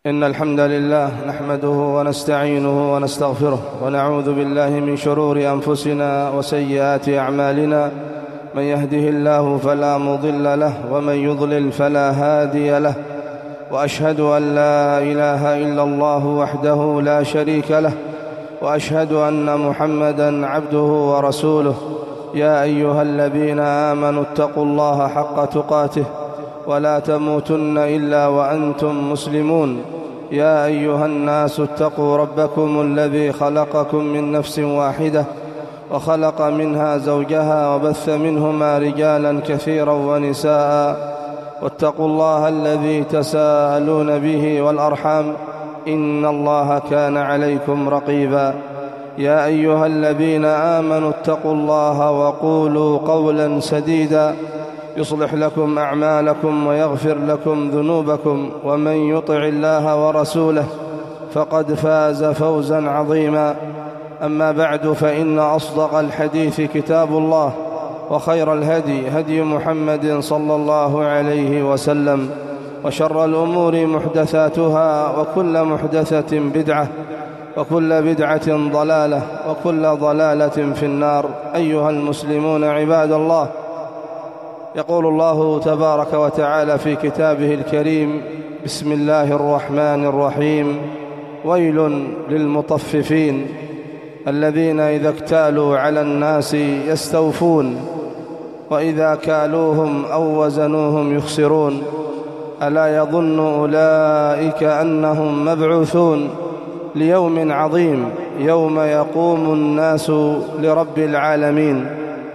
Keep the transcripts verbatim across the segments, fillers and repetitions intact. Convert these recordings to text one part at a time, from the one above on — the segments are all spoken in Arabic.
إن الحمد لله نحمده ونستعينه ونستغفره ونعوذ بالله من شرور أنفسنا وسيئات أعمالنا. من يهده الله فلا مضل له ومن يضلل فلا هادي له، وأشهد أن لا إله إلا الله وحده لا شريك له، وأشهد أن محمدًا عبده ورسوله. يا أيها الذين آمنوا اتقوا الله حق تقاته ولا تموتن إلا وأنتم مسلمون. يا أيها الناس اتقوا ربكم الذي خلقكم من نفس واحدة وخلق منها زوجها وبث منهما رجالا كثيرا ونساء، واتقوا الله الذي تساءلون به والأرحام إن الله كان عليكم رقيبا. يا أيها الذين آمنوا اتقوا الله وقولوا قولا سديدا يصلح لكم أعمالكم ويغفر لكم ذنوبكم، ومن يطع الله ورسوله فقد فاز فوزا عظيما. أما بعد، فإن أصدق الحديث كتاب الله، وخير الهدي هدي محمد صلى الله عليه وسلم، وشر الأمور محدثاتها، وكل محدثة بدعة، وكل بدعة ضلالة، وكل ضلالة في النار. أيها المسلمون عباد الله، يقول الله تبارك وتعالى في كتابه الكريم: بسم الله الرحمن الرحيم. ويل للمطففين الذين إذا اكتالوا على الناس يستوفون وإذا كالوهم أو وزنوهم يخسرون. ألا يظن أولئك أنهم مبعوثون ليوم عظيم يوم يقوم الناس لرب العالمين.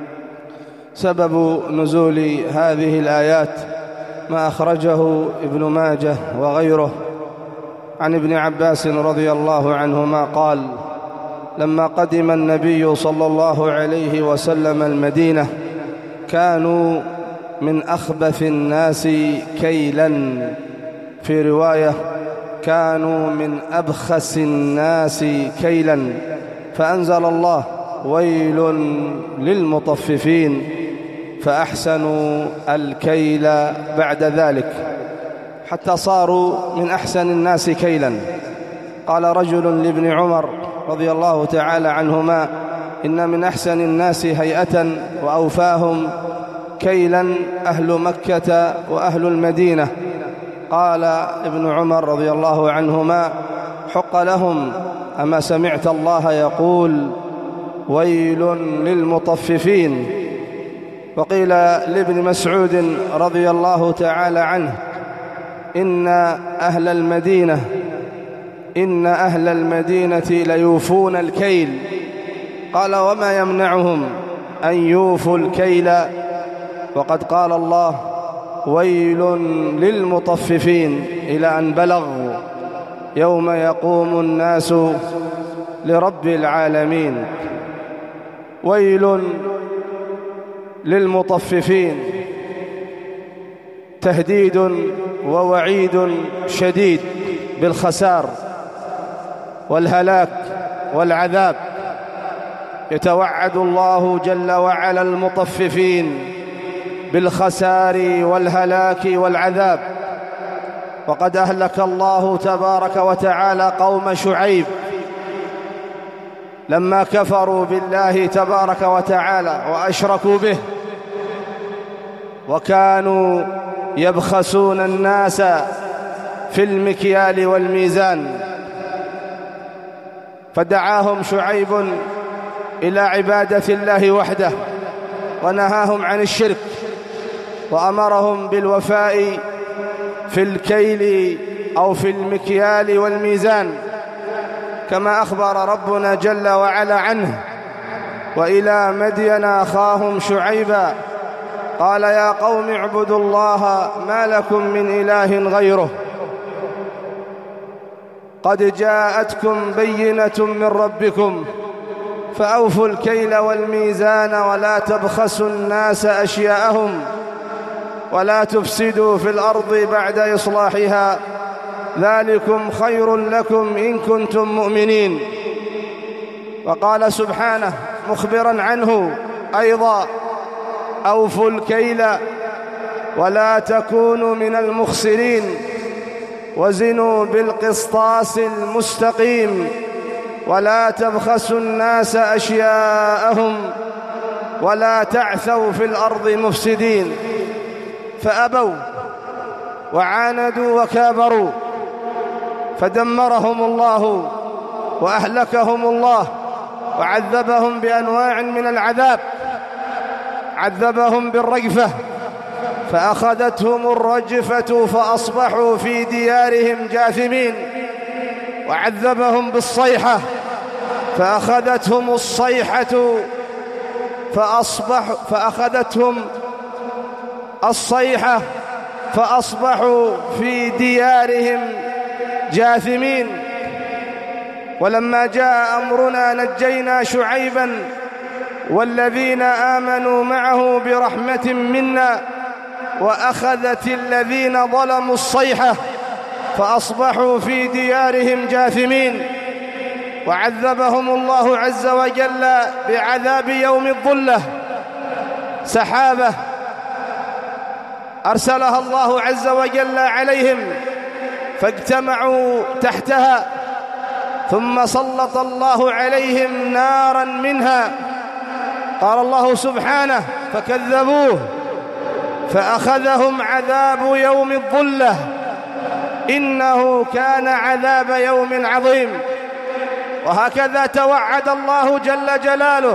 سبب نزول هذه الآيات ما أخرجه ابن ماجه وغيره عن ابن عباس رضي الله عنهما قال: لما قدم النبي صلى الله عليه وسلم المدينة كانوا من أخبث الناس كيلا، في رواية كانوا من أبخس الناس كيلا، فأنزل الله: ويل للمطففين، فأحسنوا الكيل بعد ذلك حتى صاروا من أحسن الناس كيلا. قال رجل لابن عمر رضي الله تعالى عنهما: إن من أحسن الناس هيئة وأوفاهم كيلا أهل مكة وأهل المدينة. قال ابن عمر رضي الله عنهما: حق لهم، أما سمعت الله يقول: ويل للمطففين. وقيل لابن مسعود رضي الله تعالى عنه: إن أهل المدينة إن أهل المدينة ليوفون الكيل. قال: وما يمنعهم أن يوفوا الكيل وقد قال الله: ويل للمطففين، إلى أن بلغ يوم يقوم الناس لرب العالمين. ويل للمطففين تهديد ووعيد شديد بالخسار والهلاك والعذاب. يتوعد الله جل وعلا المطففين بالخسار والهلاك والعذاب. وقد أهلك الله تبارك وتعالى قوم شعيب لما كفروا بالله تبارك وتعالى وأشركوا به، وكانوا يبخسون الناس في المكيال والميزان. فدعاهم شعيب إلى عبادة الله وحده، ونهاهم عن الشرك، وأمرهم بالوفاء في الكيل أو في المكيال والميزان، كما أخبر ربنا جل وعلا عنه: وإلى مدين أخاهم شعيبا قال يا قوم اعبدوا الله ما لكم من إله غيره قد جاءتكم بينة من ربكم فأوفوا الكيل والميزان ولا تبخسوا الناس أشياءهم ولا تفسدوا في الأرض بعد إصلاحها ذلكم خير لكم إن كنتم مؤمنين. وقال سبحانه مخبرا عنه أيضا: أوفوا الكيل ولا تكونوا من المخسرين وزنوا بالقسطاس المستقيم ولا تبخسوا الناس أشياءهم ولا تعثوا في الأرض مفسدين. فأبوا وعاندوا وكابروا فدمرهم الله وأهلكهم الله وعذبهم بأنواع من العذاب. عذبهم بالرجفة فأخذتهم الرجفة فأصبحوا في ديارهم جاثمين، وعذبهم بالصيحة فأخذتهم الصيحة فأصبحوا فأخذتهم الصيحة فأصبحوا في ديارهم جاثمين. ولما جاء أمرنا نجينا شعيبا والذين آمنوا معه برحمة منا وأخذت الذين ظلموا الصيحة فأصبحوا في ديارهم جاثمين. وعذبهم الله عز وجل بعذاب يوم الظلة، سحابة أرسلها الله عز وجل عليهم فاجتمعوا تحتها، ثم سلط الله عليهم نارا منها. قال الله سبحانه: فكذبوه فأخذهم عذاب يوم الظلة إنه كان عذاب يوم عظيم. وهكذا توعد الله جل جلاله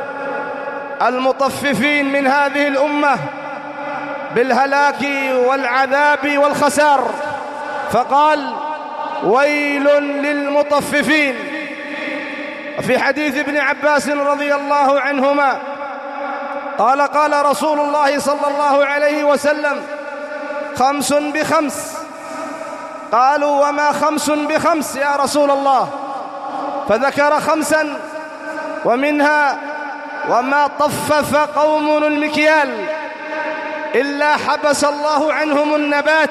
المطففين من هذه الأمة بالهلاك والعذاب والخسار، فقال: ويل للمطففين. وفي حديث ابن عباس رضي الله عنهما قال: قال رسول الله صلى الله عليه وسلم: خمس بخمس. قالوا: وما خمس بخمس يا رسول الله؟ فذكر خمسا، ومنها: وما طفف قوم المكيال إلا حبس الله عنهم النبات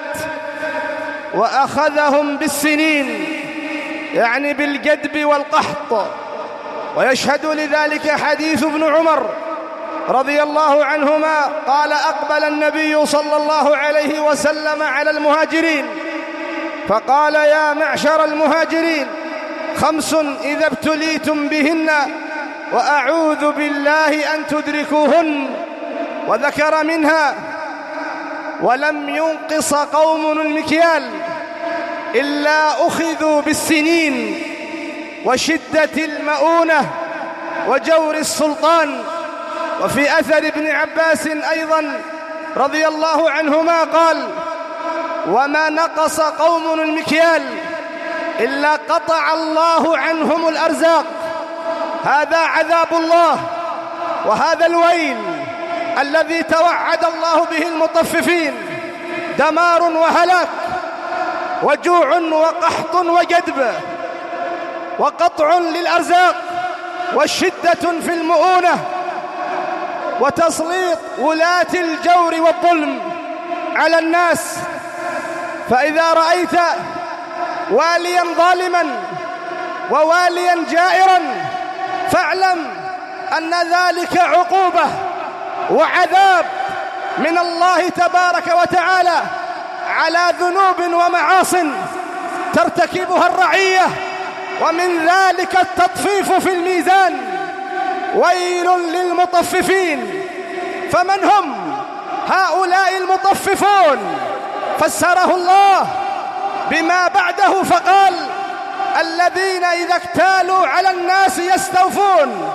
وأخذهم بالسنين، يعني بالجدب والقحط. ويشهد لذلك حديث ابن عمر رضي الله عنهما قال: أقبل النبي صلى الله عليه وسلم على المهاجرين فقال: يا معشر المهاجرين، خمس إذا ابتليتم بهن وأعوذ بالله أن تدركوهن. وذكر منها: ولم ينقص قوم المكيال إلا أخذوا بالسنين وشدة المؤونة وجور السلطان. وفي أثر ابن عباس أيضا رضي الله عنهما قال: وما نقص قوم المكيال إلا قطع الله عنهم الأرزاق. هذا عذاب الله، وهذا الويل الذي توعد الله به المطففين، دمار وهلاك وجوع وقحط وجدب وقطع للأرزاق وشدة في المؤونة وتسليط ولاة الجور والظلم على الناس. فإذا رأيت واليا ظالما وواليا جائرا فاعلم أن ذلك عقوبة وعذاب من الله تبارك وتعالى على ذنوب ومعاصٍ ترتكبها الرعية، ومن ذلك التطفيف في الميزان. ويل للمطففين. فمن هم هؤلاء المطففون؟ فسره الله بما بعده فقال: الذين إذا اكتالوا على الناس يستوفون.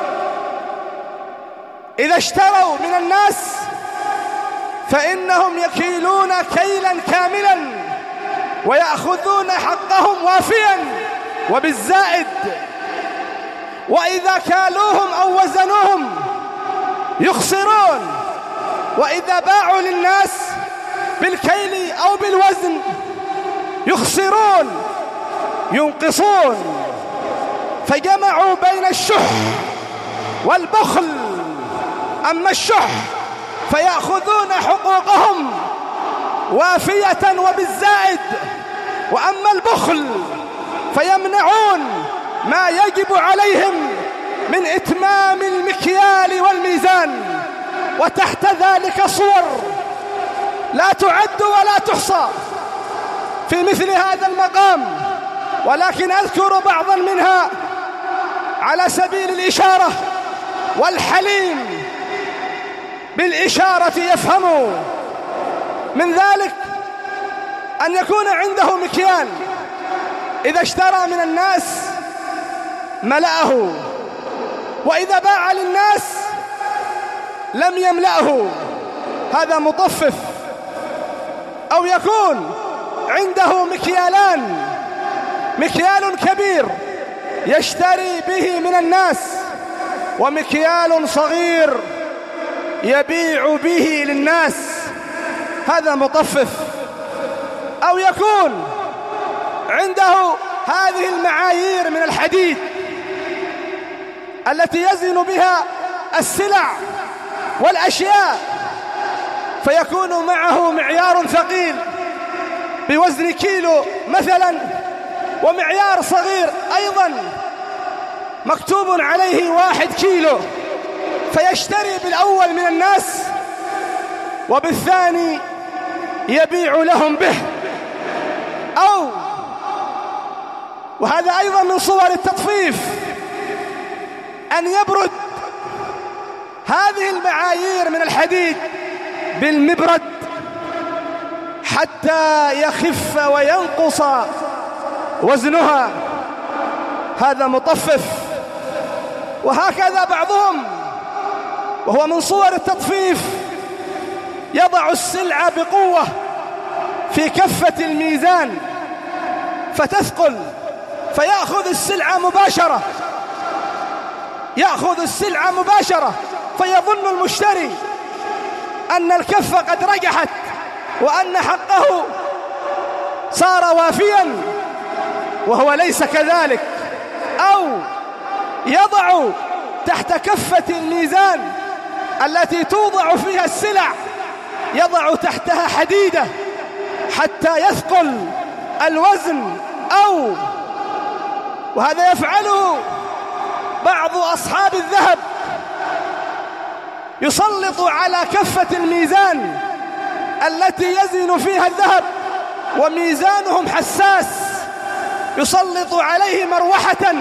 إذا اشتروا من الناس فإنهم يكيلون كيلا كاملا ويأخذون حقهم وافيا وبالزائد، وإذا كالوهم أو وزنوهم يخسرون، وإذا باعوا للناس بالكيل أو بالوزن يخسرون ينقصون. فجمعوا بين الشح والبخل. أما الشح فيأخذون حقوقهم وافية وبالزائد، وأما البخل فيمنعون ما يجب عليهم من إتمام المكيال والميزان. وتحت ذلك صور لا تعد ولا تحصى في مثل هذا المقام، ولكن أذكر بعضا منها على سبيل الإشارة، والحليم بالإشارة يفهم. من ذلك أن يكون عنده مكيال، إذا اشترى من الناس ملأه، وإذا باع للناس لم يملأه، هذا مطفف. أو يكون عنده مكيالان، مكيال كبير يشتري به من الناس، ومكيال صغير يبيع به للناس، هذا مطفف. أو يكون عنده هذه المعايير من الحديد التي يزن بها السلع والأشياء، فيكون معه معيار ثقيل بوزن كيلو مثلا، ومعيار صغير أيضا مكتوب عليه واحد كيلو، فيشتري بالأول من الناس وبالثاني يبيع لهم به. أو وهذا أيضا من صور التطفيف، أن يبرد هذه المعايير من الحديد بالمبرد حتى يخف وينقص وزنها، هذا مطفف. وهكذا بعضهم، وهو من صور التطفيف، يضع السلعة بقوة في كفة الميزان فتثقل، فيأخذ السلعة مباشرة، يأخذ السلعة مباشرة فيظن المشتري أن الكفة قد رجحت وأن حقه صار وافيا، وهو ليس كذلك. أو يضع تحت كفة الميزان التي توضع فيها السلع، يضع تحتها حديدة حتى يثقل الوزن. أو وهذا يفعله بعض أصحاب الذهب، يسلط على كفة الميزان التي يزن فيها الذهب وميزانهم حساس، يسلط عليه مروحة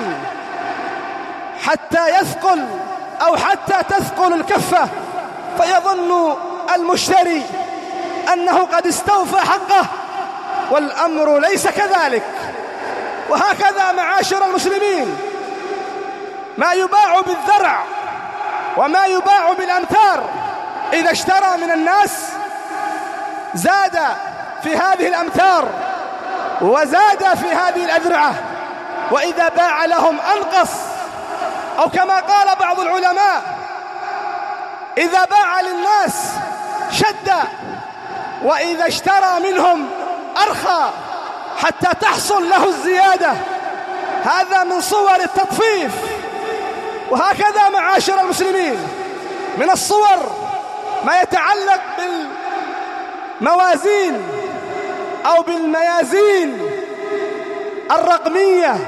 حتى يثقل أو حتى تثقل الكفة، فيظن المشتري أنه قد استوفى حقه، والأمر ليس كذلك. وهكذا معاشر المسلمين، ما يباع بالذرع وما يباع بالأمتار، إذا اشترى من الناس زاد في هذه الأمتار وزاد في هذه الأذرعة، وإذا باع لهم أنقص. أو كما قال بعض العلماء: إذا باع للناس شد، وإذا اشترى منهم أرخى حتى تحصل له الزيادة، هذا من صور التطفيف. وهكذا معاشر المسلمين، من الصور ما يتعلق بالموازين أو بالميازين الرقمية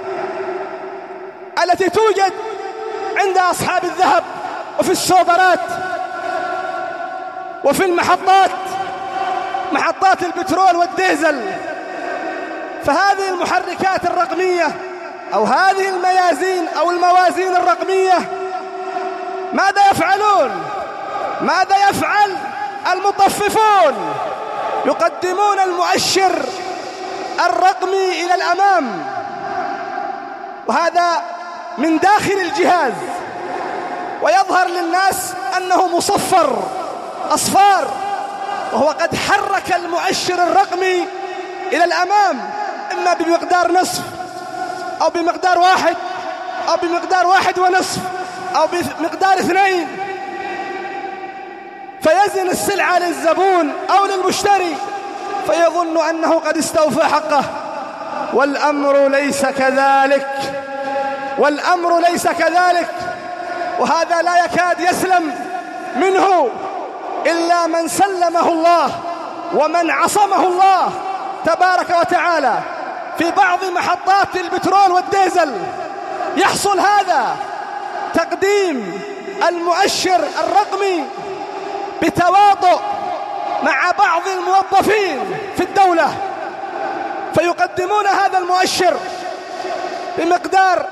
التي توجد عند أصحاب الذهب وفي السوبرات وفي المحطات، محطات البترول والديزل. فهذه المحركات الرقمية أو هذه الميازين أو الموازين الرقمية ماذا يفعلون؟ ماذا يفعل المطففون؟ يقدمون المؤشر الرقمي إلى الأمام، وهذا من داخل الجهاز، ويظهر للناس أنه مصفر أصفار، وهو قد حرك المؤشر الرقمي إلى الأمام، إما بمقدار نصف أو بمقدار واحد أو بمقدار واحد ونصف أو بمقدار اثنين، فيزن السلعة للزبون أو للمشتري فيظن أنه قد استوفى حقه، والأمر ليس كذلك، والأمر ليس كذلك. وهذا لا يكاد يسلم منه إلا من سلمه الله ومن عصمه الله تبارك وتعالى. في بعض محطات البترول والديزل يحصل هذا، تقديم المؤشر الرقمي بتواطؤ مع بعض الموظفين في الدولة، فيقدمون هذا المؤشر بمقدار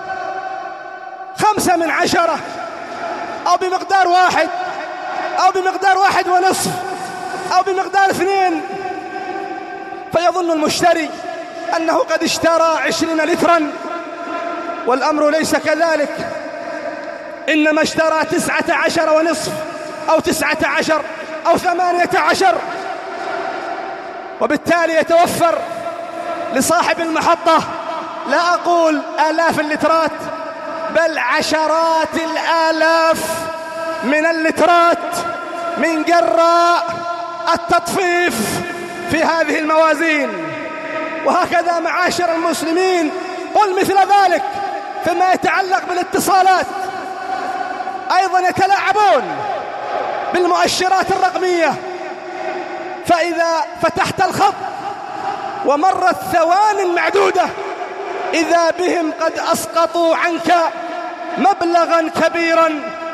خمسة من عشرة أو بمقدار واحد أو بمقدار واحد ونصف أو بمقدار اثنين، فيظن المشتري أنه قد اشترى عشرين لترا، والأمر ليس كذلك، إنما اشترى تسعة عشر ونصف أو تسعة عشر أو ثمانية عشر، وبالتالي يتوفر لصاحب المحطة لا أقول آلاف اللترات بل عشرات الآلاف من اللترات من جراء التطفيف في هذه الموازين. وهكذا معاشر المسلمين قل مثل ذلك فيما يتعلق بالاتصالات، أيضا يتلاعبون بالمؤشرات الرقمية، فإذا فتحت الخط ومرت ثوان معدودة إذا بهم قد أسقطوا عنك مبلغا كبيرا،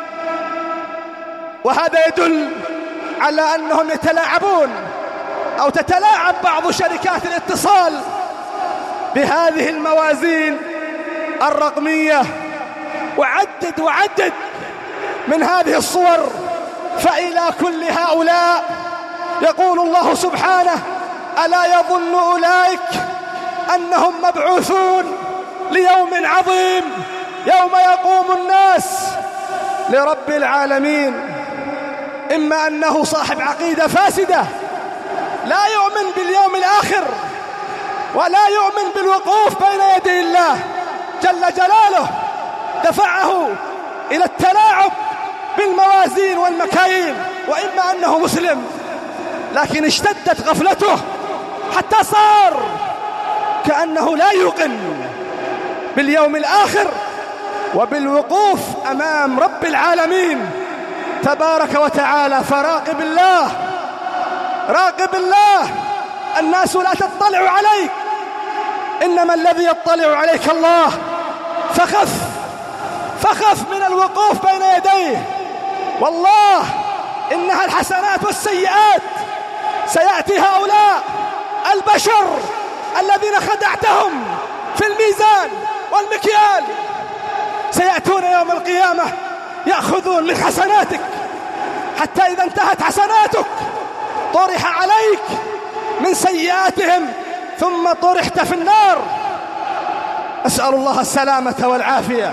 وهذا يدل على أنهم يتلاعبون أو تتلاعب بعض شركات الاتصال بهذه الموازين الرقمية. وعدد وعدد من هذه الصور، فإلى كل هؤلاء يقول الله سبحانه: ألا يظن أولئك أنهم مبعوثون ليوم عظيم يوم يقوم الناس لرب العالمين. إما أنه صاحب عقيدة فاسدة لا يؤمن باليوم الآخر ولا يؤمن بالوقوف بين يدي الله جل جلاله، دفعه إلى التلاعب بالموازين والمكاييل، وإما أنه مسلم لكن اشتدت غفلته حتى صار كأنه لا يوقن باليوم الآخر وبالوقوف أمام رب العالمين تبارك وتعالى. فراقب الله، راقب الله، الناس لا تطلع عليك، إنما الذي يطلع عليك الله. فخف فخف من الوقوف بين يديه، والله إنها الحسنات والسيئات سيأتي هؤلاء البشر الذين خدعتهم في الميزان والمكيال سيأتون يوم القيامة يأخذون من حسناتك، حتى إذا انتهت حسناتك طرح عليك من سيئاتهم ثم طرحت في النار. أسأل الله السلامة والعافية.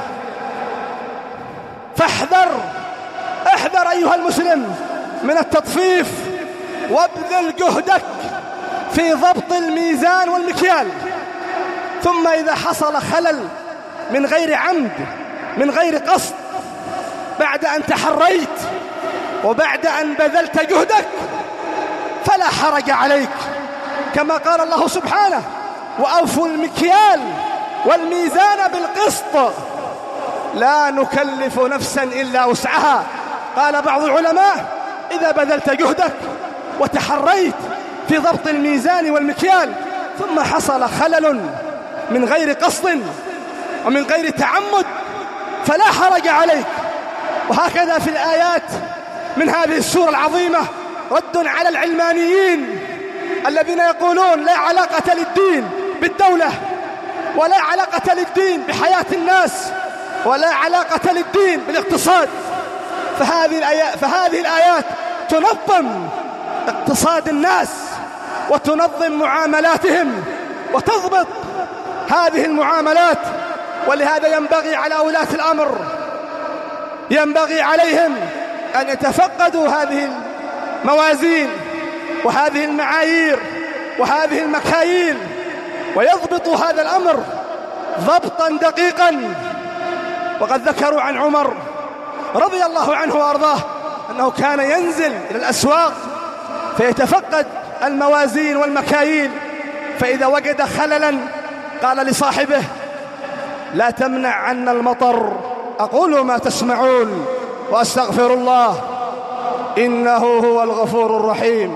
فاحذر، احذر أيها المسلم من التطفيف، وابذل جهدك في ضبط الميزان والمكيال. ثم إذا حصل خلل من غير عمد من غير قصد، بعد أن تحريت وبعد أن بذلت جهدك، فلا حرج عليك، كما قال الله سبحانه: وأوفوا المكيال والميزان بالقسط لا نكلف نفسا إلا وسعها. قال بعض العلماء: إذا بذلت جهدك وتحريت في ضبط الميزان والمكيال ثم حصل خلل من غير قصد ومن غير تعمد فلا حرج عليك. وهكذا في الآيات من هذه السورة العظيمة رد على العلمانيين الذين يقولون لا علاقة للدين بالدولة، ولا علاقة للدين بحياة الناس، ولا علاقة للدين بالاقتصاد. فهذه الآيات, فهذه الآيات تنظم اقتصاد الناس وتنظم معاملاتهم وتضبط هذه المعاملات. ولهذا ينبغي على ولاة الأمر، ينبغي عليهم أن يتفقدوا هذه الموازين وهذه المعايير وهذه المكاييل، ويضبطوا هذا الأمر ضبطا دقيقا. وقد ذكروا عن عمر رضي الله عنه وأرضاه أنه كان ينزل إلى الأسواق فيتفقد الموازين والمكاييل، فإذا وجد خللا قال لصاحبه: لا تمنع عنا المطر، أقول ما تسمعون وأستغفر الله إنه هو الغفور الرحيم.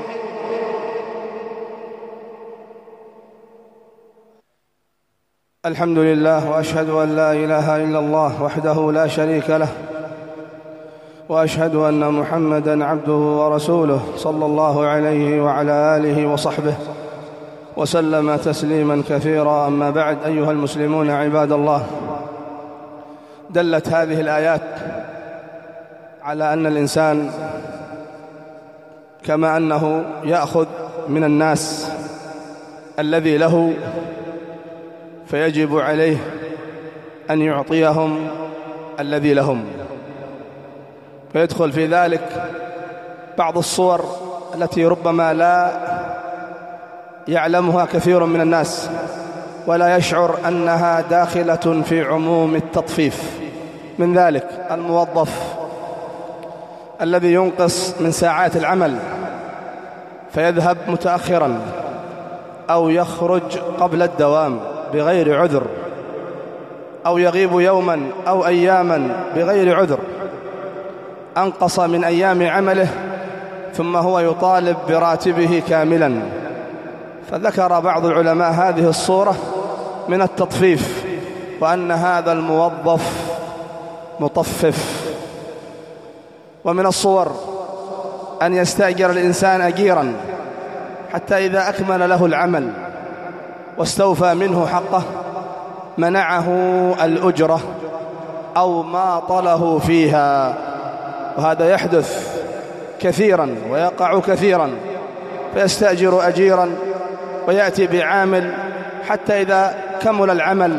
الحمد لله، وأشهد أن لا إله إلا الله وحده لا شريك له، وأشهد أن محمدًا عبده ورسوله صلى الله عليه وعلى آله وصحبه وسلم تسليما كثيرا. أما بعد، أيها المسلمون عباد الله، دلت هذه الآيات على أن الإنسان كما أنه يأخذ من الناس الذي له، فيجب عليه أن يعطيهم الذي لهم. فيدخل في ذلك بعض الصور التي ربما لا يعلمها كثير من الناس ولا يشعر أنها داخلة في عموم التطفيف. من ذلك الموظف الذي ينقص من ساعات العمل فيذهب متأخرا أو يخرج قبل الدوام بغير عذر، أو يغيب يوما أو أياما بغير عذر، أنقص من أيام عمله ثم هو يطالب براتبه كاملا. فذكر بعض العلماء هذه الصورة من التطفيف، وأن هذا الموظف مطفف. ومن الصور أن يستأجر الإنسان أجيرا حتى إذا أكمل له العمل واستوفى منه حقه منعه الأجرة أو ما طله فيها. وهذا يحدث كثيرا ويقع كثيرا، فيستأجر أجيرا ويأتي بعامل حتى إذا كمل العمل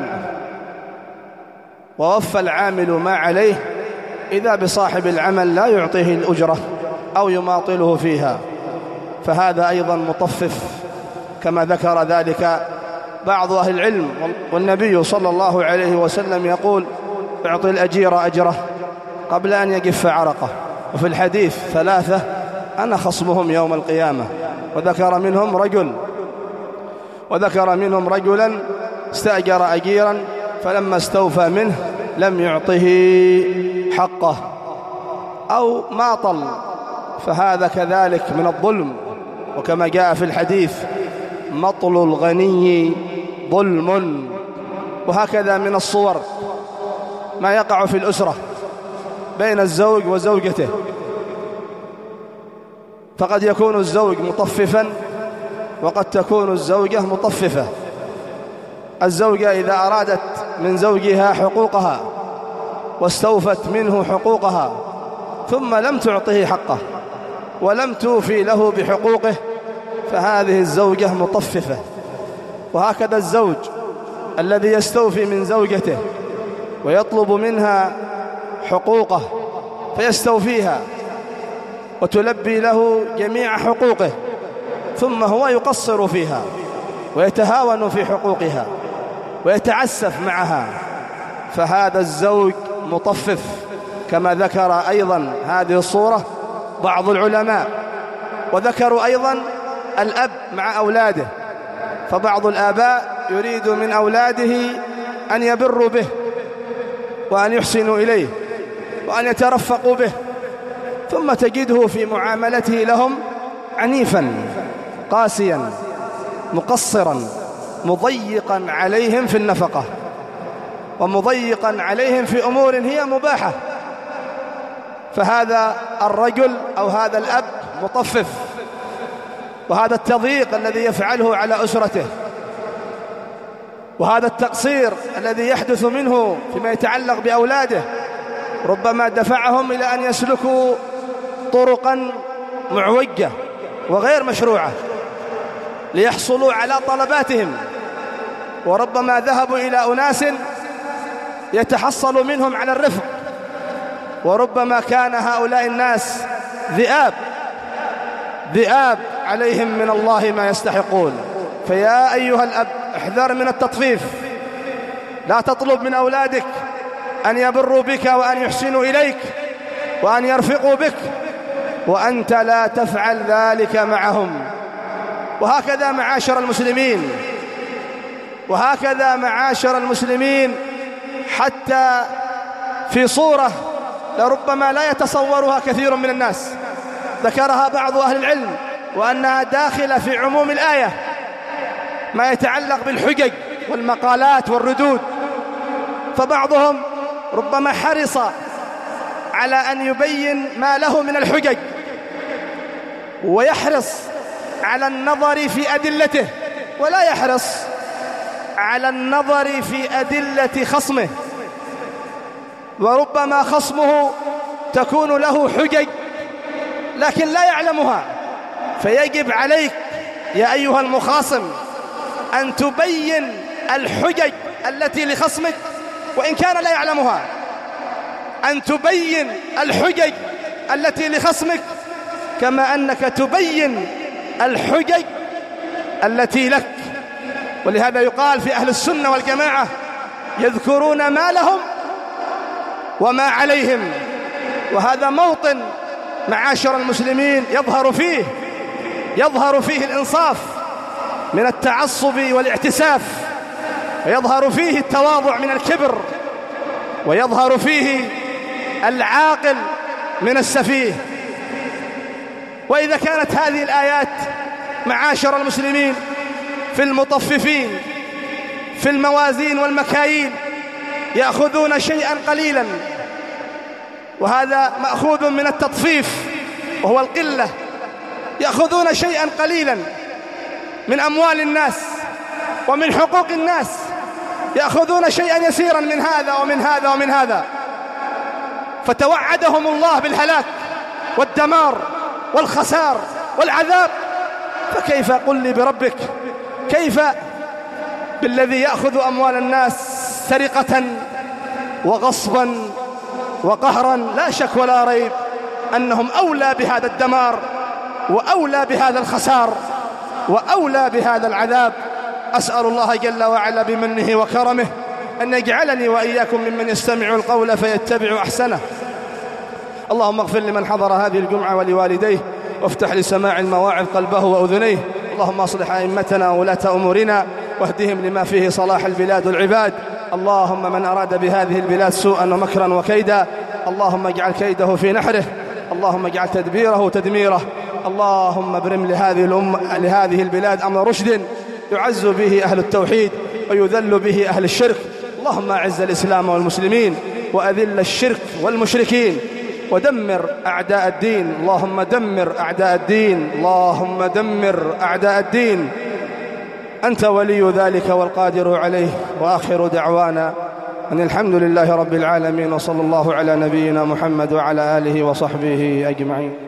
ووفى العامل ما عليه إذا بصاحب العمل لا يعطيه الأجرة أو يماطله فيها، فهذا أيضا مطفف كما ذكر ذلك بعض أهل العلم. والنبي صلى الله عليه وسلم يقول: اعطي الأجير أجره قبل أن يجف عرقه. وفي الحديث: ثلاثة أنا خصمهم يوم القيامة. وذكر منهم رجل وذكر منهم رجلا استأجر أجيرا فلما استوفى منه لم يعطه حقه أو ماطل، فهذا كذلك من الظلم. وكما جاء في الحديث: مطل الغني ظلم. وهكذا من الصور ما يقع في الأسرة بين الزوج وزوجته، فقد يكون الزوج مطففا وقد تكون الزوجة مطففة. الزوجة إذا أرادت من زوجها حقوقها واستوفت منه حقوقها ثم لم تعطه حقه ولم توفي له بحقوقه فهذه الزوجة مطففة. وهكذا الزوج الذي يستوفي من زوجته ويطلب منها حقوقه فيستوفيها وتلبي له جميع حقوقه ثم هو يقصر فيها ويتهاون في حقوقها ويتعسف معها، فهذا الزوج مطفف. كما ذكر أيضا هذه الصورة بعض العلماء. وذكروا أيضا الأب مع أولاده، فبعض الآباء يريد من أولاده أن يبروا به وأن يحسنوا إليه وأن يترفقوا به، ثم تجده في معاملته لهم عنيفا قاسيا مقصرا مضيقا عليهم في النفقة ومضيقا عليهم في أمور هي مباحة. فهذا الرجل أو هذا الأب مطفف. وهذا التضييق الذي يفعله على أسرته وهذا التقصير الذي يحدث منه فيما يتعلق بأولاده ربما دفعهم إلى أن يسلكوا طرقا معوجة وغير مشروعة ليحصلوا على طلباتهم، وربما ذهبوا إلى أناس يتحصل منهم على الرفق، وربما كان هؤلاء الناس ذئاب ذئاب عليهم من الله ما يستحقون. فيا أيها الأب احذر من التطفيف، لا تطلب من أولادك أن يبروا بك وأن يحسنوا إليك وأن يرفقوا بك وأنت لا تفعل ذلك معهم. وهكذا معاشر المسلمين وهكذا معاشر المسلمين حتى في صورة لربما لا يتصورها كثير من الناس، ذكرها بعض أهل العلم وأنها داخلة في عموم الآية، ما يتعلق بالحجج والمقالات والردود. فبعضهم ربما حرص على أن يبين ما له من الحجج ويحرص على النظر في أدلته ولا يحرص على النظر في أدلة خصمه، وربما خصمه تكون له حجج لكن لا يعلمها، فيجب عليك يا أيها المخاصم أن تبين الحجج التي لخصمك وإن كان لا يعلمها، أن تبين الحجج التي لخصمك كما أنك تبين الحجج التي لك. ولهذا يقال في أهل السنة والجماعة يذكرون ما لهم وما عليهم، وهذا موطن معاشر المسلمين يظهر فيه يظهر فيه الإنصاف من التعصب والاعتساف، ويظهر فيه التواضع من الكبر، ويظهر فيه العاقل من السفيه. وإذا كانت هذه الآيات معاشر المسلمين في المطففين في الموازين والمكاييل يأخذون شيئا قليلا، وهذا مأخوذ من التطفيف وهو القلة، يأخذون شيئا قليلا من أموال الناس ومن حقوق الناس، يأخذون شيئا يسيرا من هذا ومن هذا ومن هذا، فتوعدهم الله بالهلاك والدمار والخسار والعذاب. فكيف قل لي بربك، كيف بالذي يأخذ أموال الناس سرقة وغصبا وقهرا؟ لا شك ولا ريب أنهم أولى بهذا الدمار وأولى بهذا الخسار وأولى بهذا العذاب. أسأل الله جل وعلا بمنه وكرمه أن يجعلني وإياكم ممن يستمع القول فيتبع أحسنه. اللهم اغفر لمن حضر هذه الجمعة ولوالديه، وافتح لسماع المواعظ قلبه وأذنيه. اللهم اصلح أئمتنا وولاة أمورنا واهدهم لما فيه صلاح البلاد والعباد. اللهم من أراد بهذه البلاد سوءا ومكرا وكيدا اللهم اجعل كيده في نحره، اللهم اجعل تدبيره تدميره. اللهم ابرم لهذه الأمة لهذه البلاد أمر رشد يعز به أهل التوحيد ويذل به أهل الشرك. اللهم أعز الإسلام والمسلمين وأذل الشرك والمشركين ودمر أعداء الدين. اللهم دمر أعداء الدين، اللهم دمر أعداء الدين، أنت ولي ذلك والقادر عليه. وآخر دعوانا أن الحمد لله رب العالمين، وصلى الله على نبينا محمد وعلى آله وصحبه أجمعين.